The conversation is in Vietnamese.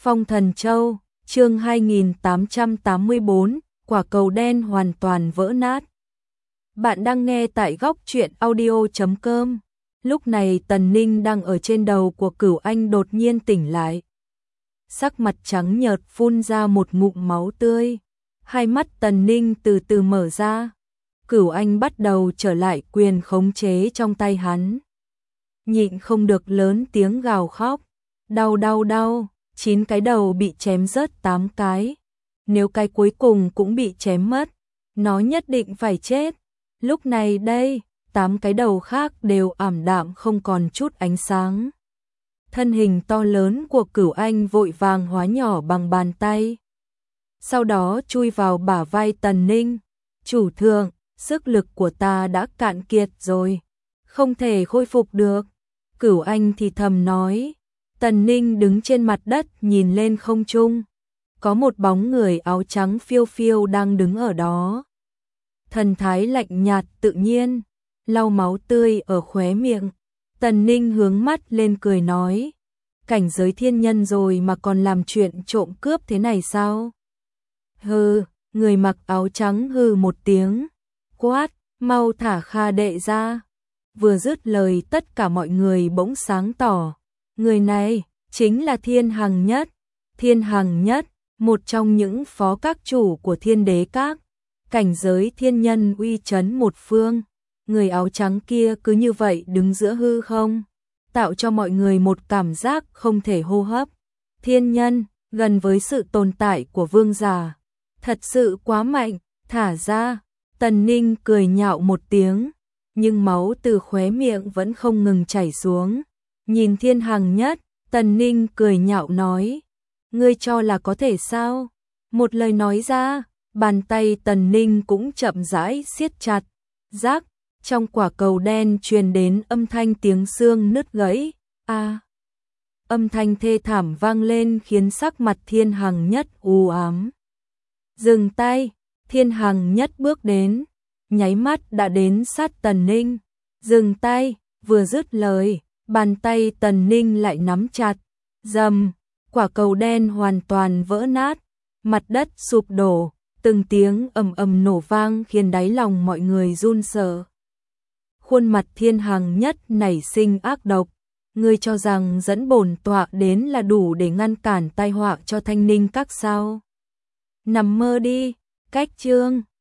Phong Thần Châu, chương 2884, quả cầu đen hoàn toàn vỡ nát. Bạn đang nghe tại góc truyện audio.com. Lúc này Tần Ninh đang ở trên đầu của Cửu Anh đột nhiên tỉnh lại. Sắc mặt trắng nhợt phun ra một ngụm máu tươi. Hai mắt Tần Ninh từ từ mở ra. Cửu Anh bắt đầu trở lại quyền khống chế trong tay hắn. Nhịn không được lớn tiếng gào khóc. Đau đau đau, 9 cái đầu bị chém rớt 8 cái. Nếu cái cuối cùng cũng bị chém mất, nó nhất định phải chết. Lúc này đây, 8 cái đầu khác đều ảm đạm không còn chút ánh sáng. Thân hình to lớn của Cửu Anh vội vàng hóa nhỏ bằng bàn tay. Sau đó chui vào bả vai Tần Ninh. Chủ thượng, sức lực của ta đã cạn kiệt rồi, không thể khôi phục được. Cửu Anh thì thầm nói. Tần Ninh đứng trên mặt đất nhìn lên không trung. Có một bóng người áo trắng phiêu phiêu đang đứng ở đó. Thần thái lạnh nhạt tự nhiên, lau máu tươi ở khóe miệng. Tần Ninh hướng mắt lên cười nói. Cảnh giới thiên nhân rồi mà còn làm chuyện trộm cướp thế này sao? Hừ, người mặc áo trắng hừ một tiếng. Quát, mau thả Kha đệ ra. Vừa dứt lời tất cả mọi người bỗng sáng tỏ. Người này chính là Thiên Hằng Nhất. Thiên Hằng Nhất, một trong những phó các chủ của Thiên Đế Các, cảnh giới thiên nhân uy chấn một phương. Người áo trắng kia cứ như vậy đứng giữa hư không, tạo cho mọi người một cảm giác không thể hô hấp. Thiên nhân, gần với sự tồn tại của vương giả, thật sự quá mạnh, thả ra. Tần Ninh cười nhạo một tiếng, nhưng máu từ khóe miệng vẫn không ngừng chảy xuống. Nhìn Thiên Hằng Nhất, Tần Ninh cười nhạo nói. Ngươi cho là có thể sao? Một lời nói ra, bàn tay Tần Ninh cũng chậm rãi siết chặt. Rác, trong quả cầu đen truyền đến âm thanh tiếng xương nứt gãy. Âm thanh thê thảm vang lên khiến sắc mặt Thiên Hằng Nhất u ám. Dừng tay, Thiên Hằng Nhất bước đến, nháy mắt đã đến sát Tần Ninh. Dừng tay, vừa dứt lời, bàn tay Tần Ninh lại nắm chặt. Rầm, quả cầu đen hoàn toàn vỡ nát, mặt đất sụp đổ, từng tiếng ầm ầm nổ vang khiến đáy lòng mọi người run sợ. Khuôn mặt Thiên Hằng Nhất nảy sinh ác độc. Ngươi cho rằng dẫn bổn tọa đến là đủ để ngăn cản tai họa cho Thanh Ninh Các sao? Nằm mơ đi. Cách chương